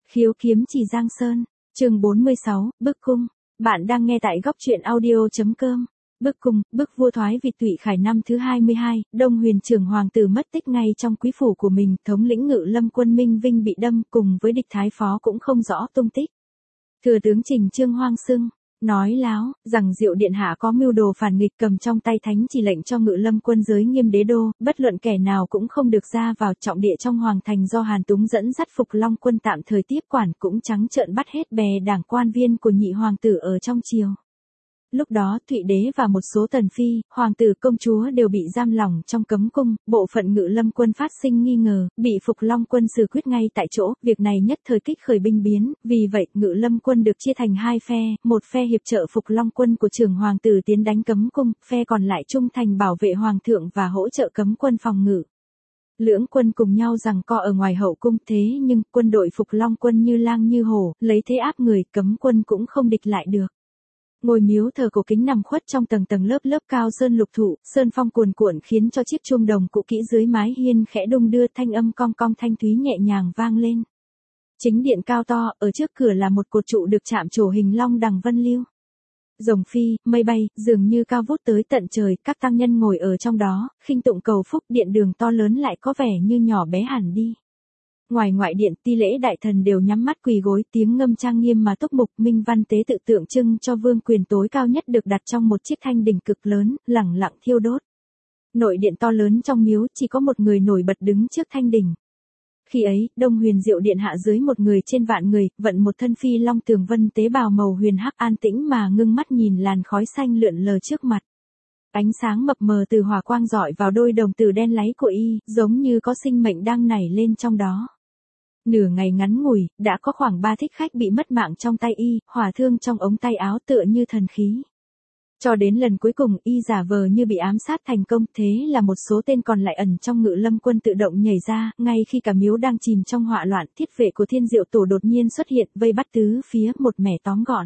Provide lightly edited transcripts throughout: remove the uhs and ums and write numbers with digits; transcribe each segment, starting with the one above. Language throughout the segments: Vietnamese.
Khiếu kiếm chỉ Giang Sơn, chương 46, Bức cung. Bạn đang nghe tại góc truyện audio.com. Bức cung, bức vua thoái vị Tụy Khải năm thứ 22, Đông Huyền trưởng hoàng tử mất tích ngay trong quý phủ của mình, thống lĩnh Ngự Lâm quân Minh Vinh bị đâm cùng với địch thái phó cũng không rõ tung tích. Thừa tướng Trình Trương hoang xưng, nói láo, rằng Diệu Điện Hạ có mưu đồ phản nghịch, cầm trong tay thánh chỉ lệnh cho Ngự Lâm quân giới nghiêm đế đô, bất luận kẻ nào cũng không được ra vào, trọng địa trong hoàng thành do Hàn Túng dẫn dắt Phục Long quân tạm thời tiếp quản, cũng trắng trợn bắt hết bè đảng quan viên của nhị hoàng tử ở trong triều. Lúc đó Thụy đế và một số tần phi, hoàng tử công chúa đều bị giam lỏng trong cấm cung, bộ phận Ngự Lâm quân phát sinh nghi ngờ, bị Phục Long quân xử quyết ngay tại chỗ, việc này nhất thời kích khởi binh biến, vì vậy Ngự Lâm quân được chia thành hai phe, một phe hiệp trợ Phục Long quân của trưởng hoàng tử tiến đánh cấm cung, phe còn lại trung thành bảo vệ hoàng thượng và hỗ trợ cấm quân phòng ngự. Lưỡng quân cùng nhau giằng co ở ngoài hậu cung, thế nhưng quân đội Phục Long quân như lang như hổ, lấy thế áp người, cấm quân cũng không địch lại được. Ngôi miếu thờ cổ kính nằm khuất trong tầng tầng lớp lớp cao sơn lục thụ, sơn phong cuồn cuộn khiến cho chiếc chuông đồng cũ kỹ dưới mái hiên khẽ đung đưa, thanh âm cong cong thanh thúy nhẹ nhàng vang lên. Chính điện cao to, ở trước cửa là một cột trụ được chạm trổ hình long đằng vân lưu. Rồng phi, mây bay, dường như cao vút tới tận trời, các tăng nhân ngồi ở trong đó, khinh tụng cầu phúc, điện đường to lớn lại có vẻ như nhỏ bé hẳn đi. Ngoài ngoại điện, ti lễ đại thần đều nhắm mắt quỳ gối, tiếng ngâm trang nghiêm mà túc mục, minh văn tế tự tượng trưng cho vương quyền tối cao nhất được đặt trong một chiếc thanh đỉnh cực lớn, lẳng lặng thiêu đốt. Nội điện to lớn trong miếu chỉ có một người nổi bật đứng trước thanh đỉnh. Khi ấy, Đông Huyền Diệu Điện Hạ dưới một người trên vạn người, vận một thân phi long tường vân tế bào màu huyền hắc, an tĩnh mà ngưng mắt nhìn làn khói xanh lượn lờ trước mặt. Ánh sáng mập mờ từ hỏa quang rọi vào đôi đồng tử đen láy của y, giống như có sinh mệnh đang nảy lên trong đó. Nửa ngày ngắn ngủi, đã có khoảng 3 thích khách bị mất mạng trong tay y, hỏa thương trong ống tay áo tựa như thần khí. Cho đến lần cuối cùng y giả vờ như bị ám sát thành công, thế là một số tên còn lại ẩn trong Ngự Lâm quân tự động nhảy ra, ngay khi cả miếu đang chìm trong họa loạn, thiết vệ của Thiên Diệu Tổ đột nhiên xuất hiện, vây bắt tứ phía, một mẻ tóm gọn.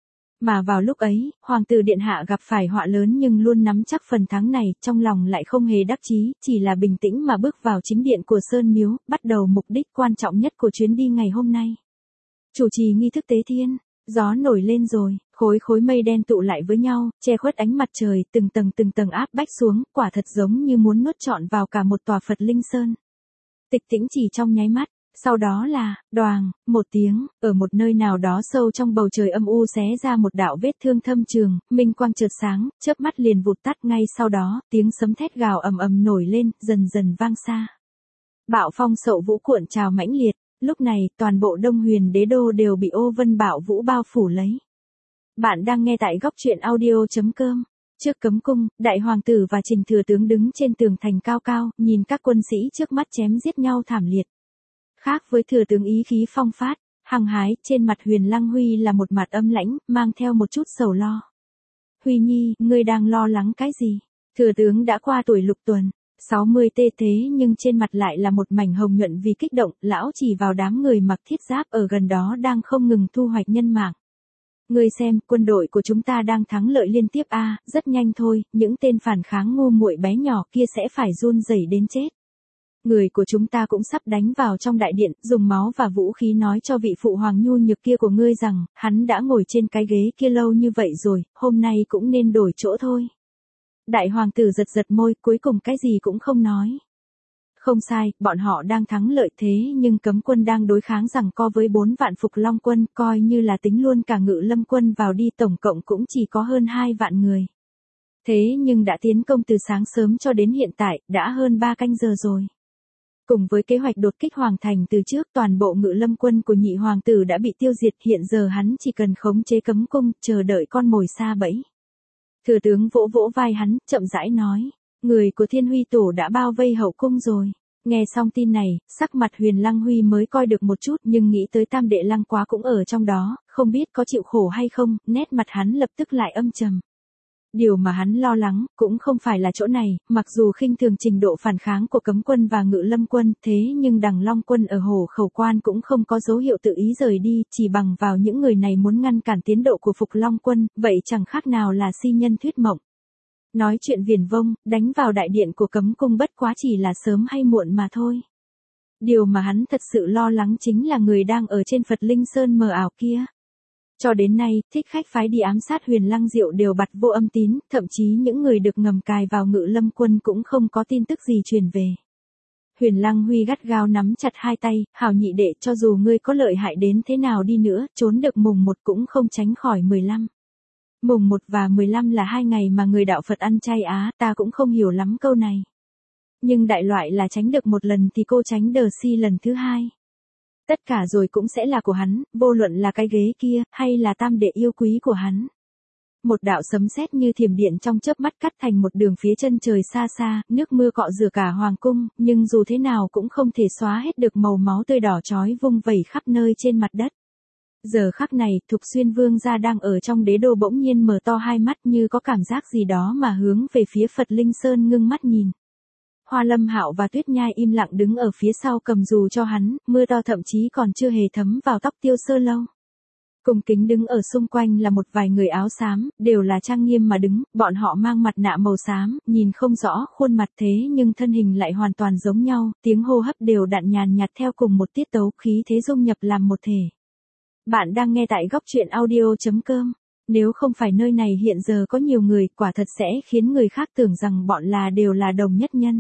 Mà vào lúc ấy, hoàng tử điện hạ gặp phải họa lớn nhưng luôn nắm chắc phần thắng này, trong lòng lại không hề đắc chí, chỉ là bình tĩnh mà bước vào chính điện của Sơn Miếu, bắt đầu mục đích quan trọng nhất của chuyến đi ngày hôm nay. Chủ trì nghi thức tế thiên, gió nổi lên rồi, khối mây đen tụ lại với nhau, che khuất ánh mặt trời, từng tầng áp bách xuống, quả thật giống như muốn nuốt trọn vào cả một tòa Phật Linh Sơn. Tịch tĩnh chỉ trong nháy mắt. Sau đó là, đoàng, một tiếng, ở một nơi nào đó sâu trong bầu trời âm u xé ra một đạo vết thương thâm trường, minh quang chợt sáng, chớp mắt liền vụt tắt, ngay sau đó, tiếng sấm thét gào ầm ầm nổi lên, dần dần vang xa. Bạo phong sậu vũ cuộn trào mãnh liệt, lúc này, toàn bộ Đông Huyền đế đô đều bị ô vân bạo vũ bao phủ lấy. Bạn đang nghe tại góc truyện audio.com. Trước cấm cung, đại hoàng tử và Trình thừa tướng đứng trên tường thành cao cao, nhìn các quân sĩ trước mắt chém giết nhau thảm liệt. Khác với thừa tướng ý khí phong phát, hăng hái, trên mặt Huyền Lăng Huy là một mặt âm lãnh, mang theo một chút sầu lo. Huy nhi, ngươi đang lo lắng cái gì? Thừa tướng đã qua tuổi lục tuần, 60 tê thế nhưng trên mặt lại là một mảnh hồng nhuận vì kích động, lão chỉ vào đám người mặc thiết giáp ở gần đó đang không ngừng thu hoạch nhân mạng. Ngươi xem, quân đội của chúng ta đang thắng lợi liên tiếp rất nhanh thôi, những tên phản kháng ngu muội bé nhỏ kia sẽ phải run rẩy đến chết. Người của chúng ta cũng sắp đánh vào trong đại điện, dùng máu và vũ khí nói cho vị phụ hoàng nhu nhược kia của ngươi rằng, hắn đã ngồi trên cái ghế kia lâu như vậy rồi, hôm nay cũng nên đổi chỗ thôi. Đại hoàng tử giật môi, cuối cùng cái gì cũng không nói. Không sai, bọn họ đang thắng lợi thế nhưng cấm quân đang đối kháng giằng co với 4 vạn Phục Long quân, coi như là tính luôn cả Ngự Lâm quân vào đi tổng cộng cũng chỉ có hơn 2 vạn người. Thế nhưng đã tiến công từ sáng sớm cho đến hiện tại, đã hơn 3 canh giờ rồi. Cùng với kế hoạch đột kích hoàng thành từ trước, toàn bộ Ngự Lâm quân của nhị hoàng tử đã bị tiêu diệt, hiện giờ hắn chỉ cần khống chế cấm cung, chờ đợi con mồi sa bẫy. Thừa tướng vỗ vỗ vai hắn, chậm rãi nói, người của Thiên Huy Tổ đã bao vây hậu cung rồi. Nghe xong tin này, sắc mặt Huyền Lăng Huy mới coi được một chút, nhưng nghĩ tới Tam đệ Lăng Quá cũng ở trong đó, không biết có chịu khổ hay không, nét mặt hắn lập tức lại âm trầm. Điều mà hắn lo lắng, cũng không phải là chỗ này, mặc dù khinh thường trình độ phản kháng của cấm quân và Ngự Lâm quân, thế nhưng Đằng Long quân ở Hồ Khẩu Quan cũng không có dấu hiệu tự ý rời đi, chỉ bằng vào những người này muốn ngăn cản tiến độ của Phục Long quân, vậy chẳng khác nào là si nhân thuyết mộng. Nói chuyện viển vông, đánh vào đại điện của cấm cung bất quá chỉ là sớm hay muộn mà thôi. Điều mà hắn thật sự lo lắng chính là người đang ở trên Phật Linh Sơn mờ ảo kia. Cho đến nay, thích khách phái đi ám sát Huyền Lăng Diệu đều bặt vô âm tín, thậm chí những người được ngầm cài vào Ngự Lâm quân cũng không có tin tức gì truyền về. Huyền Lăng Huy gắt gao nắm chặt hai tay, hảo nhị đệ, cho dù ngươi có lợi hại đến thế nào đi nữa, trốn được mùng 1 cũng không tránh khỏi 15. Mùng 1 và 15 là 2 ngày mà người đạo Phật ăn chay á, ta cũng không hiểu lắm câu này. Nhưng đại loại là tránh được một lần thì cô tránh đờ si lần thứ hai. Tất cả rồi cũng sẽ là của hắn, vô luận là cái ghế kia, hay là tam đệ yêu quý của hắn. Một đạo sấm sét như thiểm điện trong chớp mắt cắt thành một đường phía chân trời xa xa, nước mưa cọ rửa cả hoàng cung, nhưng dù thế nào cũng không thể xóa hết được màu máu tươi đỏ chói vung vẩy khắp nơi trên mặt đất. Giờ khắc này, Thục Xuyên vương gia đang ở trong đế đô bỗng nhiên mở to hai mắt như có cảm giác gì đó mà hướng về phía Phật Linh Sơn ngưng mắt nhìn. Hoa Lâm Hạo và Tuyết Nhai im lặng đứng ở phía sau cầm dù cho hắn, mưa to thậm chí còn chưa hề thấm vào tóc Tiêu Sơ Lâu. Cùng kính đứng ở xung quanh là một vài người áo xám, đều là trang nghiêm mà đứng, bọn họ mang mặt nạ màu xám, nhìn không rõ khuôn mặt thế nhưng thân hình lại hoàn toàn giống nhau, tiếng hô hấp đều đặn nhàn nhạt theo cùng một tiết tấu, khí thế dung nhập làm một thể. Bạn đang nghe tại góc truyện audio.com. Nếu không phải nơi này hiện giờ có nhiều người, quả thật sẽ khiến người khác tưởng rằng bọn đều là đồng nhất nhân.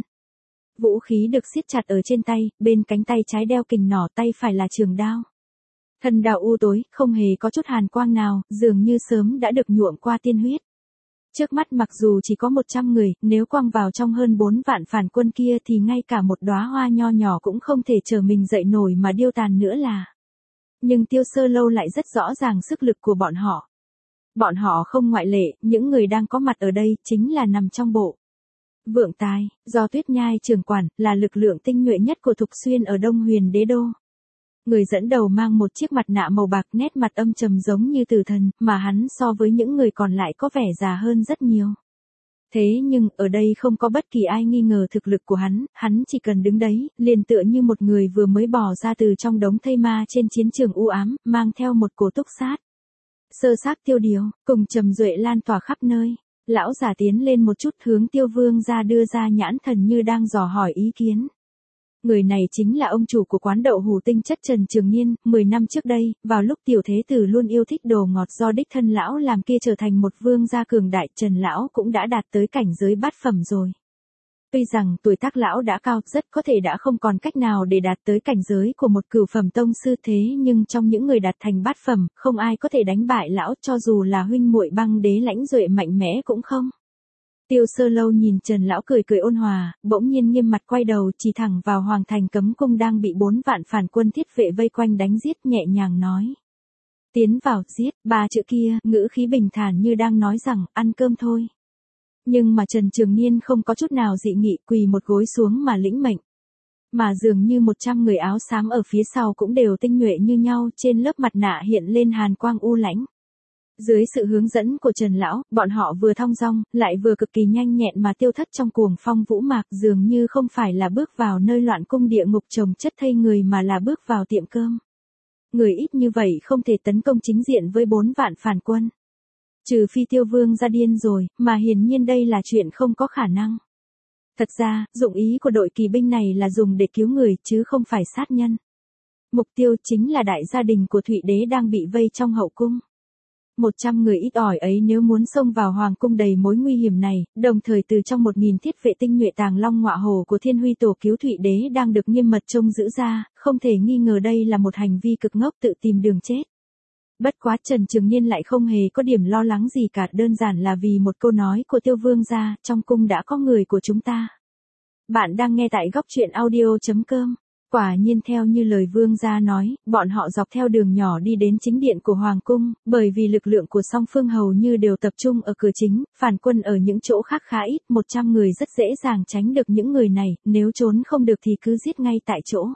Vũ khí được siết chặt ở trên tay, bên cánh tay trái đeo kình nỏ, tay phải là trường đao. Thân đao u tối, không hề có chút hàn quang nào, dường như sớm đã được nhuộm qua tiên huyết. Trước mắt mặc dù chỉ có 100 người, nếu quăng vào trong hơn 4 vạn phản quân kia thì ngay cả một đóa hoa nho nhỏ cũng không thể trở mình dậy nổi mà điêu tàn nữa là. Nhưng Tiêu Sơ Lâu lại rất rõ ràng sức lực của bọn họ. Bọn họ không ngoại lệ, những người đang có mặt ở đây chính là nằm trong bộ Vượng Tài, do Tuyết Nhai trưởng quản, là lực lượng tinh nhuệ nhất của Thục Xuyên ở Đông Huyền Đế Đô. Người dẫn đầu mang một chiếc mặt nạ màu bạc, nét mặt âm trầm giống như tử thần, mà hắn so với những người còn lại có vẻ già hơn rất nhiều. Thế nhưng, ở đây không có bất kỳ ai nghi ngờ thực lực của hắn chỉ cần đứng đấy, liền tựa như một người vừa mới bò ra từ trong đống thây ma trên chiến trường u ám, mang theo một cổ túc sát. Sơ xác tiêu điều, cùng trầm duệ lan tỏa khắp nơi. Lão già tiến lên một chút hướng Tiêu Vương ra đưa ra nhãn thần như đang dò hỏi ý kiến. Người này chính là ông chủ của quán đậu hủ tinh chất Trần Trường Niên, 10 năm trước đây, vào lúc tiểu thế tử luôn yêu thích đồ ngọt do đích thân lão làm kia trở thành một vương gia cường đại, Trần lão cũng đã đạt tới cảnh giới bát phẩm rồi. Tuy rằng tuổi tác lão đã cao, rất có thể đã không còn cách nào để đạt tới cảnh giới của một cửu phẩm tông sư, thế nhưng trong những người đạt thành bát phẩm, không ai có thể đánh bại lão, cho dù là huynh muội Băng Đế Lãnh Duệ mạnh mẽ cũng không. Tiêu Sơ Lâu nhìn Trần lão cười cười ôn hòa, bỗng nhiên nghiêm mặt quay đầu chỉ thẳng vào Hoàng thành cấm cung đang bị 4 vạn phản quân thiết vệ vây quanh đánh giết, nhẹ nhàng nói. Tiến vào, giết, 3 chữ kia, ngữ khí bình thản như đang nói rằng, ăn cơm thôi. Nhưng mà Trần Trường Niên không có chút nào dị nghị, quỳ một gối xuống mà lĩnh mệnh. Mà dường như 100 người áo xám ở phía sau cũng đều tinh nhuệ như nhau, trên lớp mặt nạ hiện lên hàn quang u lãnh. Dưới sự hướng dẫn của Trần lão, bọn họ vừa thong dong, lại vừa cực kỳ nhanh nhẹn mà tiêu thất trong cuồng phong vũ mạc, dường như không phải là bước vào nơi loạn cung địa ngục trồng chất thây người mà là bước vào tiệm cơm. Người ít như vậy không thể tấn công chính diện với 4 vạn phản quân. Trừ phi Tiêu Vương ra điên rồi, mà hiển nhiên đây là chuyện không có khả năng. Thật ra, dụng ý của đội kỳ binh này là dùng để cứu người chứ không phải sát nhân. Mục tiêu chính là đại gia đình của Thụy Đế đang bị vây trong hậu cung. 100 người ít ỏi ấy nếu muốn xông vào hoàng cung đầy mối nguy hiểm này, đồng thời từ trong 1000 thiết vệ tinh nhuệ tàng long ngọa hổ của Thiên Huy tổ cứu Thụy Đế đang được nghiêm mật trông giữ ra, không thể nghi ngờ đây là một hành vi cực ngốc tự tìm đường chết. Bất quá Trần Trường Niên lại không hề có điểm lo lắng gì cả, đơn giản là vì một câu nói của Tiêu Vương gia, trong cung đã có người của chúng ta. Bạn đang nghe tại góc truyện audio.com. Quả nhiên theo như lời vương gia nói, bọn họ dọc theo đường nhỏ đi đến chính điện của Hoàng cung, bởi vì lực lượng của song phương hầu như đều tập trung ở cửa chính, phản quân ở những chỗ khác khá ít, 100 người rất dễ dàng tránh được những người này, nếu trốn không được thì cứ giết ngay tại chỗ.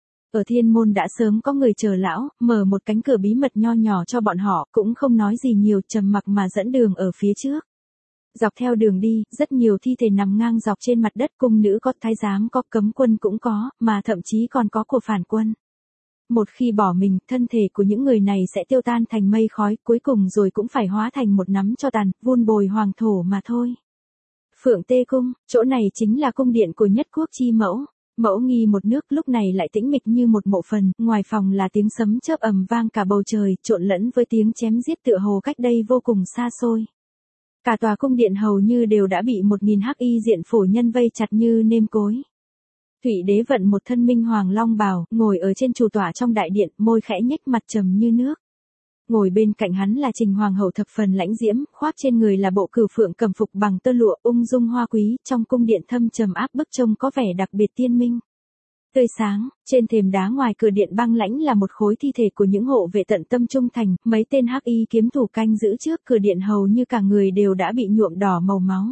Ở thiên môn đã sớm có người chờ lão, mở một cánh cửa bí mật nho nhỏ cho bọn họ, cũng không nói gì nhiều, trầm mặc mà dẫn đường ở phía trước. Dọc theo đường đi, rất nhiều thi thể nằm ngang dọc trên mặt đất, cung nữ có, thái giám có, cấm quân cũng có, mà thậm chí còn có của phản quân. Một khi bỏ mình, thân thể của những người này sẽ tiêu tan thành mây khói, cuối cùng rồi cũng phải hóa thành một nắm tro tàn, vun bồi hoàng thổ mà thôi. Phượng Tê Cung, chỗ này chính là cung điện của Nhất Quốc chi mẫu. Mẫu nghi một nước lúc này lại tĩnh mịch như một mộ phần, ngoài phòng là tiếng sấm chớp ầm vang cả bầu trời, trộn lẫn với tiếng chém giết tựa hồ cách đây vô cùng xa xôi. Cả tòa cung điện hầu như đều đã bị 1000 hắc y diện phổ nhân vây chặt như nêm cối. Thụy đế vận một thân minh hoàng long bào, ngồi ở trên chủ tọa trong đại điện, môi khẽ nhếch, mặt trầm như nước. Ngồi bên cạnh hắn là Trình hoàng hậu thập phần lãnh diễm, khoác trên người là bộ cửu phượng cẩm phục bằng tơ lụa, ung dung hoa quý, trong cung điện thâm trầm áp bức trông có vẻ đặc biệt tiên minh. Tươi sáng, trên thềm đá ngoài cửa điện băng lãnh là một khối thi thể của những hộ vệ tận tâm trung thành, mấy tên hắc y kiếm thủ canh giữ trước cửa điện hầu như cả người đều đã bị nhuộm đỏ màu máu.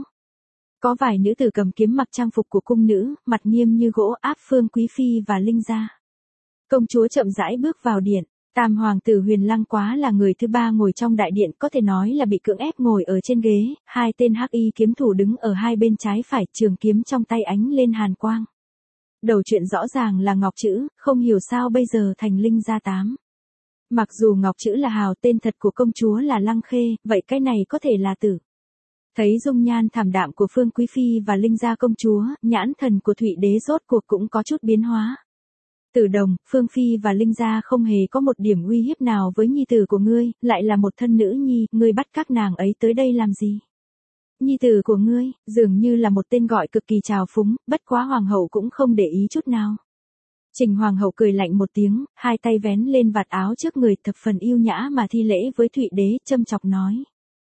Có vài nữ tử cầm kiếm mặc trang phục của cung nữ, mặt nghiêm như gỗ, áp Phương Quý Phi và Linh gia. Công chúa chậm rãi bước vào điện, Tam hoàng tử Huyền Lăng Quá là người thứ ba ngồi trong đại điện, có thể nói là bị cưỡng ép ngồi ở trên ghế, hai tên hắc y kiếm thủ đứng ở hai bên trái phải, trường kiếm trong tay ánh lên hàn quang. Đầu chuyện rõ ràng là Ngọc Trữ, không hiểu sao bây giờ thành Linh gia tám. Mặc dù Ngọc Trữ là hào, tên thật của công chúa là Lăng Khê, vậy cái này có thể là tử. Thấy dung nhan thảm đạm của Phương Quý Phi và Linh gia công chúa, nhãn thần của Thụy đế rốt cuộc cũng có chút biến hóa. Tử Đồng, Phương Phi và Linh gia không hề có một điểm uy hiếp nào với nhi tử của ngươi, lại là một thân nữ nhi, ngươi bắt các nàng ấy tới đây làm gì? Nhi tử của ngươi, dường như là một tên gọi cực kỳ trào phúng, bất quá hoàng hậu cũng không để ý chút nào. Trình hoàng hậu cười lạnh một tiếng, hai tay vén lên vạt áo trước người, thập phần yêu nhã mà thi lễ với Thụy đế, châm chọc nói.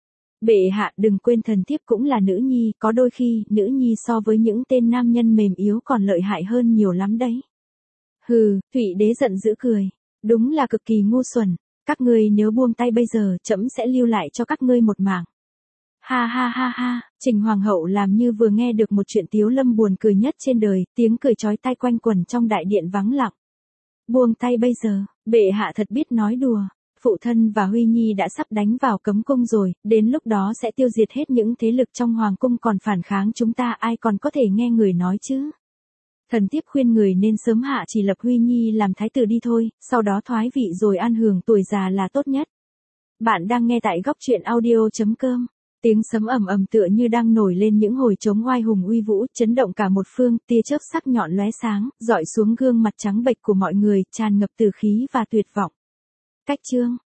Bệ hạ đừng quên thần thiếp cũng là nữ nhi, có đôi khi, nữ nhi so với những tên nam nhân mềm yếu còn lợi hại hơn nhiều lắm đấy. Hừ, Thụy đế giận dữ cười. Đúng là cực kỳ ngu xuẩn, các ngươi nếu buông tay bây giờ, trẫm sẽ lưu lại cho các ngươi một mạng. Ha ha ha ha, Trình hoàng hậu làm như vừa nghe được một chuyện tiếu lâm buồn cười nhất trên đời, tiếng cười chói tai quanh quẩn trong đại điện vắng lặng. Buông tay bây giờ, bệ hạ thật biết nói đùa. Phụ thân và Huy Nhi đã sắp đánh vào cấm cung rồi, đến lúc đó sẽ tiêu diệt hết những thế lực trong hoàng cung còn phản kháng chúng ta, ai còn có thể nghe người nói chứ. Thần thiếp khuyên người nên sớm hạ chỉ lập Huy Nhi làm thái tử đi thôi, sau đó thoái vị rồi an hưởng tuổi già là tốt nhất. Bạn đang nghe tại góc truyện audio.com. Tiếng sấm ầm ầm tựa như đang nổi lên những hồi trống oai hùng uy vũ, chấn động cả một phương, tia chớp sắc nhọn lóe sáng, dọi xuống gương mặt trắng bệch của mọi người, tràn ngập tử khí và tuyệt vọng. Cách chương